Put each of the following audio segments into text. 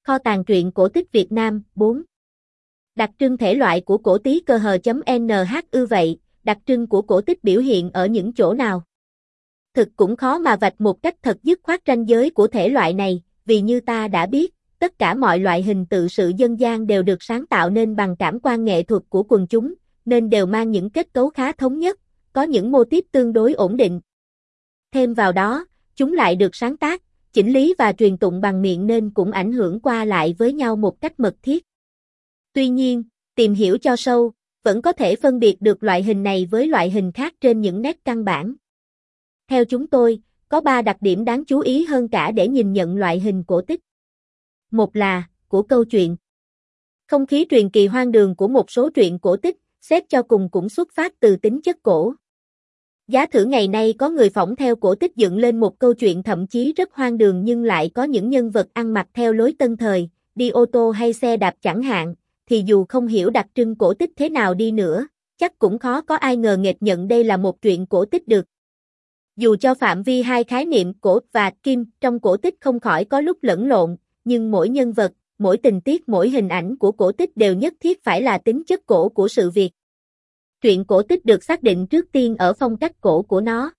Kho tàng truyện cổ tích Việt Nam, 4. Đặc trưng thể loại của cổ tí cơ hờ.nh vậy, đặc trưng của cổ tích biểu hiện ở những chỗ nào? Thực cũng khó mà vạch một cách thật dứt khoát ranh giới của thể loại này, vì như ta đã biết, tất cả mọi loại hình tự sự dân gian đều được sáng tạo nên bằng cảm quan nghệ thuật của quần chúng, nên đều mang những kết cấu khá thống nhất, có những mô típ tương đối ổn định. Thêm vào đó, chúng lại được sáng tác, chỉnh lý và truyền tụng bằng miệng nên cũng ảnh hưởng qua lại với nhau một cách mật thiết. Tuy nhiên, tìm hiểu cho sâu, vẫn có thể phân biệt được loại hình này với loại hình khác trên những nét căn bản. Theo chúng tôi, có 3 đặc điểm đáng chú ý hơn cả để nhìn nhận loại hình cổ tích. Một là, của câu chuyện. Không khí truyền kỳ hoang đường của một số truyện cổ tích, xét cho cùng cũng xuất phát từ tính chất cổ. Giá thử ngày nay có người phỏng theo cổ tích dựng lên một câu chuyện thậm chí rất hoang đường nhưng lại có những nhân vật ăn mặc theo lối tân thời, đi ô tô hay xe đạp chẳng hạn, thì dù không hiểu đặc trưng cổ tích thế nào đi nữa, chắc cũng khó có ai ngờ nghệch nhận đây là một truyện cổ tích được. Dù cho phạm vi hai khái niệm cổ và kim trong cổ tích không khỏi có lúc lẫn lộn, nhưng mỗi nhân vật, mỗi tình tiết, mỗi hình ảnh của cổ tích đều nhất thiết phải là tính chất cổ của sự việc. Truyện cổ tích được xác định trước tiên ở phong cách cổ của nó.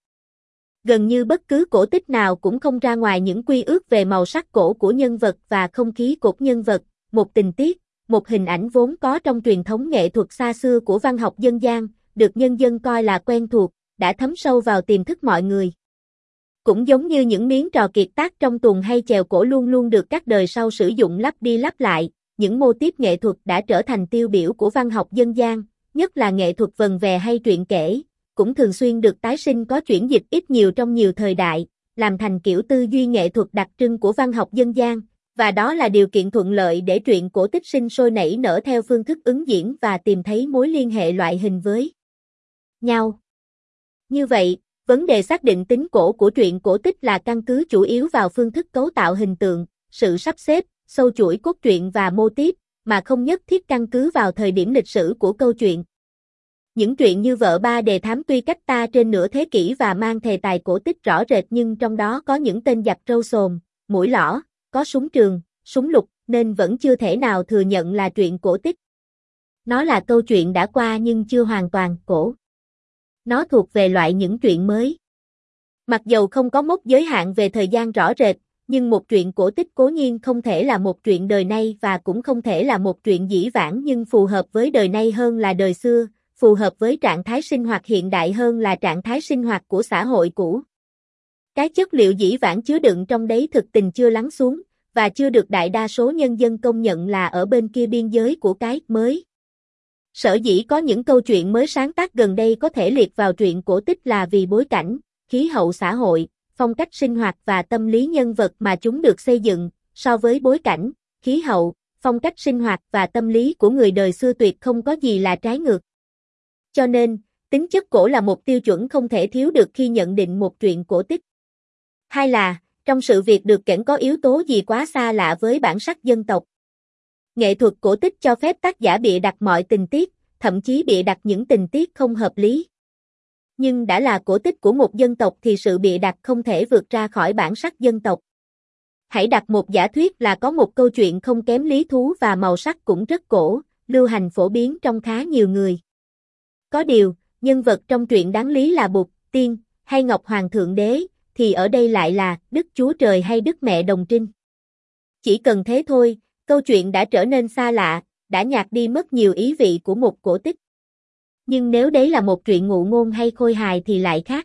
Gần như bất cứ cổ tích nào cũng không ra ngoài những quy ước về màu sắc cổ của nhân vật và không khí cột nhân vật, một tình tiết, một hình ảnh vốn có trong truyền thống nghệ thuật xa xưa của văn học dân gian, được nhân dân coi là quen thuộc, đã thấm sâu vào tiềm thức mọi người. Cũng giống như những miếng trò kiệt tác trong tuồng hay chèo cổ luôn luôn được các đời sau sử dụng lặp đi lặp lại, những mô típ nghệ thuật đã trở thành tiêu biểu của văn học dân gian, nhất là nghệ thuật vần vè hay truyện kể, cũng thường xuyên được tái sinh có chuyển dịch ít nhiều trong nhiều thời đại, làm thành kiểu tư duy nghệ thuật đặc trưng của văn học dân gian, và đó là điều kiện thuận lợi để truyện cổ tích sinh sôi nảy nở theo phương thức ứng diễn và tìm thấy mối liên hệ loại hình với nhau. Như vậy, vấn đề xác định tính cổ của truyện cổ tích là căn cứ chủ yếu vào phương thức cấu tạo hình tượng, sự sắp xếp, sâu chuỗi cốt truyện và mô típ, mà không nhất thiết căn cứ vào thời điểm lịch sử của câu chuyện. Những truyện như Vợ Ba Đề Thám tuy cách ta trên nửa thế kỷ và mang đề tài cổ tích rõ rệt nhưng trong đó có những tên giặc râu xồm, mũi lõ, có súng trường, súng lục nên vẫn chưa thể nào thừa nhận là truyện cổ tích. Nó là câu chuyện đã qua nhưng chưa hoàn toàn cổ. Nó thuộc về loại những truyện mới. Mặc dầu không có mốc giới hạn về thời gian rõ rệt, nhưng một truyện cổ tích cố nhiên không thể là một truyện đời nay và cũng không thể là một truyện dĩ vãng nhưng phù hợp với đời nay hơn là đời xưa, phù hợp với trạng thái sinh hoạt hiện đại hơn là trạng thái sinh hoạt của xã hội cũ. Cái chất liệu dĩ vãng chứa đựng trong đấy thực tình chưa lắng xuống, và chưa được đại đa số nhân dân công nhận là ở bên kia biên giới của cái mới. Sở dĩ có những câu chuyện mới sáng tác gần đây có thể liệt vào truyện cổ tích là vì bối cảnh, khí hậu xã hội, phong cách sinh hoạt và tâm lý nhân vật mà chúng được xây dựng, so với bối cảnh, khí hậu, phong cách sinh hoạt và tâm lý của người đời xưa tuyệt không có gì là trái ngược. Cho nên, tính chất cổ là một tiêu chuẩn không thể thiếu được khi nhận định một truyện cổ tích. Hai là, trong sự việc được kể có yếu tố gì quá xa lạ với bản sắc dân tộc. Nghệ thuật cổ tích cho phép tác giả bịa đặt mọi tình tiết, thậm chí bịa đặt những tình tiết không hợp lý. Nhưng đã là cổ tích của một dân tộc thì sự bịa đặt không thể vượt ra khỏi bản sắc dân tộc. Hãy đặt một giả thuyết là có một câu chuyện không kém lý thú và màu sắc cũng rất cổ, lưu hành phổ biến trong khá nhiều người. Có điều, nhân vật trong truyện đáng lý là Bụt, Tiên, hay Ngọc Hoàng Thượng Đế, thì ở đây lại là Đức Chúa Trời hay Đức Mẹ Đồng Trinh. Chỉ cần thế thôi, câu chuyện đã trở nên xa lạ, đã nhạt đi mất nhiều ý vị của một cổ tích. Nhưng nếu đấy là một truyện ngụ ngôn hay khôi hài thì lại khác.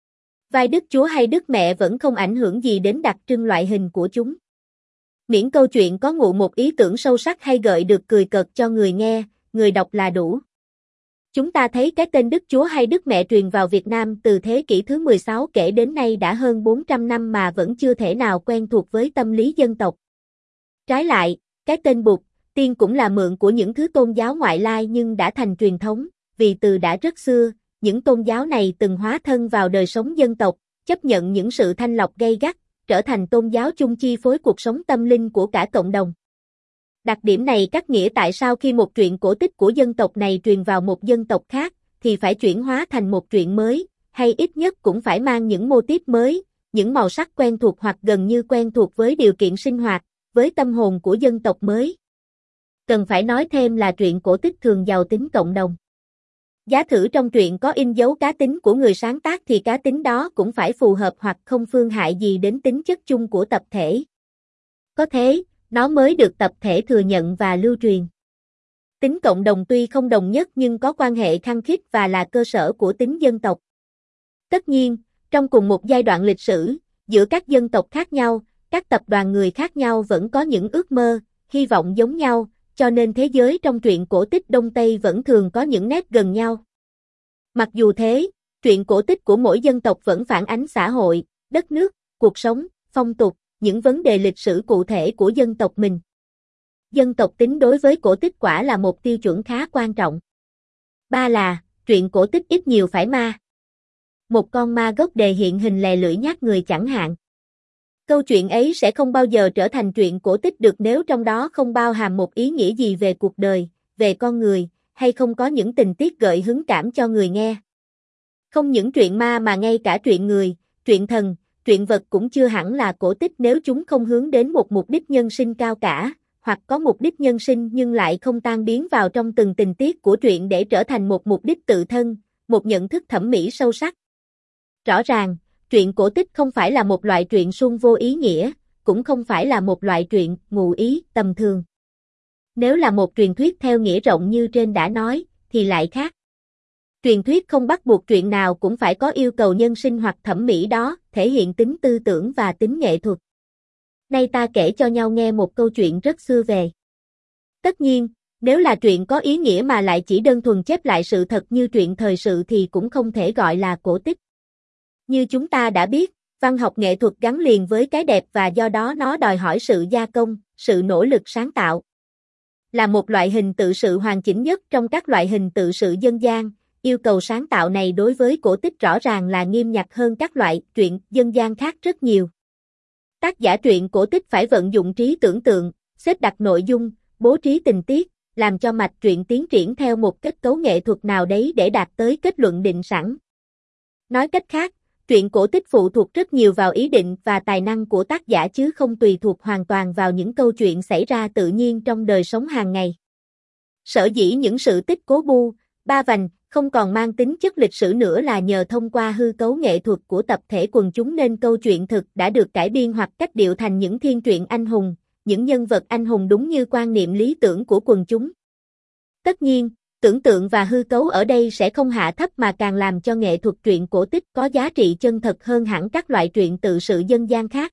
Vai Đức Chúa hay Đức Mẹ vẫn không ảnh hưởng gì đến đặc trưng loại hình của chúng. Miễn câu chuyện có ngụ một ý tưởng sâu sắc hay gợi được cười cợt cho người nghe, người đọc là đủ. Chúng ta thấy cái tên Đức Chúa hay Đức Mẹ truyền vào Việt Nam từ thế kỷ thứ 16 kể đến nay đã hơn 400 năm mà vẫn chưa thể nào quen thuộc với tâm lý dân tộc. Trái lại, cái tên Bụt, Tiên cũng là mượn của những thứ tôn giáo ngoại lai nhưng đã thành truyền thống, vì từ đã rất xưa, những tôn giáo này từng hóa thân vào đời sống dân tộc, chấp nhận những sự thanh lọc gay gắt, trở thành tôn giáo chung chi phối cuộc sống tâm linh của cả cộng đồng. Đặc điểm này cắt nghĩa tại sao khi một truyện cổ tích của dân tộc này truyền vào một dân tộc khác, thì phải chuyển hóa thành một truyện mới, hay ít nhất cũng phải mang những mô típ mới, những màu sắc quen thuộc hoặc gần như quen thuộc với điều kiện sinh hoạt, với tâm hồn của dân tộc mới. Cần phải nói thêm là truyện cổ tích thường giàu tính cộng đồng. Giá thử trong truyện có in dấu cá tính của người sáng tác thì cá tính đó cũng phải phù hợp hoặc không phương hại gì đến tính chất chung của tập thể. Có thế, nó mới được tập thể thừa nhận và lưu truyền. Tính cộng đồng tuy không đồng nhất nhưng có quan hệ khăng khít và là cơ sở của tính dân tộc. Tất nhiên, trong cùng một giai đoạn lịch sử, giữa các dân tộc khác nhau, các tập đoàn người khác nhau vẫn có những ước mơ, hy vọng giống nhau, cho nên thế giới trong truyện cổ tích Đông Tây vẫn thường có những nét gần nhau. Mặc dù thế, truyện cổ tích của mỗi dân tộc vẫn phản ánh xã hội, đất nước, cuộc sống, phong tục, những vấn đề lịch sử cụ thể của dân tộc mình. Dân tộc tính đối với cổ tích quả là một tiêu chuẩn khá quan trọng. 3 là, truyện cổ tích ít nhiều phải ma. Một con ma gốc đề hiện hình lè lưỡi nhát người chẳng hạn. Câu chuyện ấy sẽ không bao giờ trở thành truyện cổ tích được nếu trong đó không bao hàm một ý nghĩa gì về cuộc đời, về con người, hay không có những tình tiết gợi hứng cảm cho người nghe. Không những truyện ma mà ngay cả truyện người, truyện thần, truyện vật cũng chưa hẳn là cổ tích nếu chúng không hướng đến một mục đích nhân sinh cao cả, hoặc có mục đích nhân sinh nhưng lại không tan biến vào trong từng tình tiết của truyện để trở thành một mục đích tự thân, một nhận thức thẩm mỹ sâu sắc. Rõ ràng, truyện cổ tích không phải là một loại truyện suông vô ý nghĩa, cũng không phải là một loại truyện ngụ ý tầm thường. Nếu là một truyền thuyết theo nghĩa rộng như trên đã nói, thì lại khác. Truyền thuyết không bắt buộc truyện nào cũng phải có yêu cầu nhân sinh hoặc thẩm mỹ đó, thể hiện tính tư tưởng và tính nghệ thuật. Nay ta kể cho nhau nghe một câu chuyện rất xưa về. Tất nhiên, nếu là truyện có ý nghĩa mà lại chỉ đơn thuần chép lại sự thật như truyện thời sự thì cũng không thể gọi là cổ tích. Như chúng ta đã biết, văn học nghệ thuật gắn liền với cái đẹp và do đó nó đòi hỏi sự gia công, sự nỗ lực sáng tạo. Là một loại hình tự sự hoàn chỉnh nhất trong các loại hình tự sự dân gian, yêu cầu sáng tạo này đối với cổ tích rõ ràng là nghiêm ngặt hơn các loại truyện dân gian khác rất nhiều. Tác giả truyện cổ tích phải vận dụng trí tưởng tượng, xếp đặt nội dung, bố trí tình tiết, làm cho mạch truyện tiến triển theo một kết cấu nghệ thuật nào đấy để đạt tới kết luận định sẵn. Nói cách khác, truyện cổ tích phụ thuộc rất nhiều vào ý định và tài năng của tác giả chứ không tùy thuộc hoàn toàn vào những câu chuyện xảy ra tự nhiên trong đời sống hàng ngày. Sở dĩ những sự tích cố bu, ba vành, không còn mang tính chất lịch sử nữa là nhờ thông qua hư cấu nghệ thuật của tập thể quần chúng nên câu chuyện thực đã được cải biên hoặc cách điệu thành những thiên truyện anh hùng, những nhân vật anh hùng đúng như quan niệm lý tưởng của quần chúng. Tất nhiên, tưởng tượng và hư cấu ở đây sẽ không hạ thấp mà càng làm cho nghệ thuật truyện cổ tích có giá trị chân thật hơn hẳn các loại truyện tự sự dân gian khác.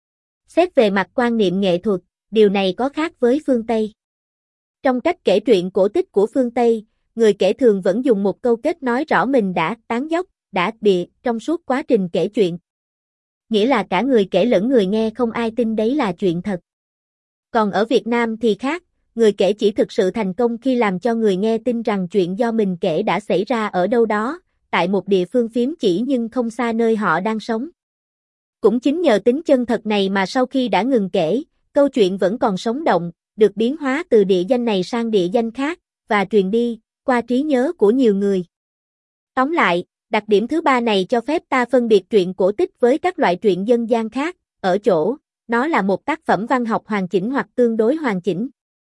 Xét về mặt quan niệm nghệ thuật, điều này có khác với phương Tây. Trong cách kể truyện cổ tích của phương Tây, người kể thường vẫn dùng một câu kết nói rõ mình đã tán dóc, đã bịa trong suốt quá trình kể chuyện. Nghĩa là cả người kể lẫn người nghe không ai tin đấy là chuyện thật. Còn ở Việt Nam thì khác, người kể chỉ thực sự thành công khi làm cho người nghe tin rằng chuyện do mình kể đã xảy ra ở đâu đó, tại một địa phương phím chỉ nhưng không xa nơi họ đang sống. Cũng chính nhờ tính chân thật này mà sau khi đã ngừng kể, câu chuyện vẫn còn sống động, được biến hóa từ địa danh này sang địa danh khác, và truyền đi, qua trí nhớ của nhiều người. Tóm lại, đặc điểm thứ ba này cho phép ta phân biệt truyện cổ tích với các loại truyện dân gian khác, ở chỗ, nó là một tác phẩm văn học hoàn chỉnh hoặc tương đối hoàn chỉnh.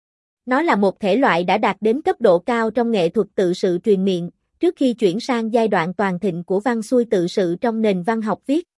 Nó là một thể loại đã đạt đến cấp độ cao trong nghệ thuật tự sự truyền miệng, trước khi chuyển sang giai đoạn toàn thịnh của văn xuôi tự sự trong nền văn học viết.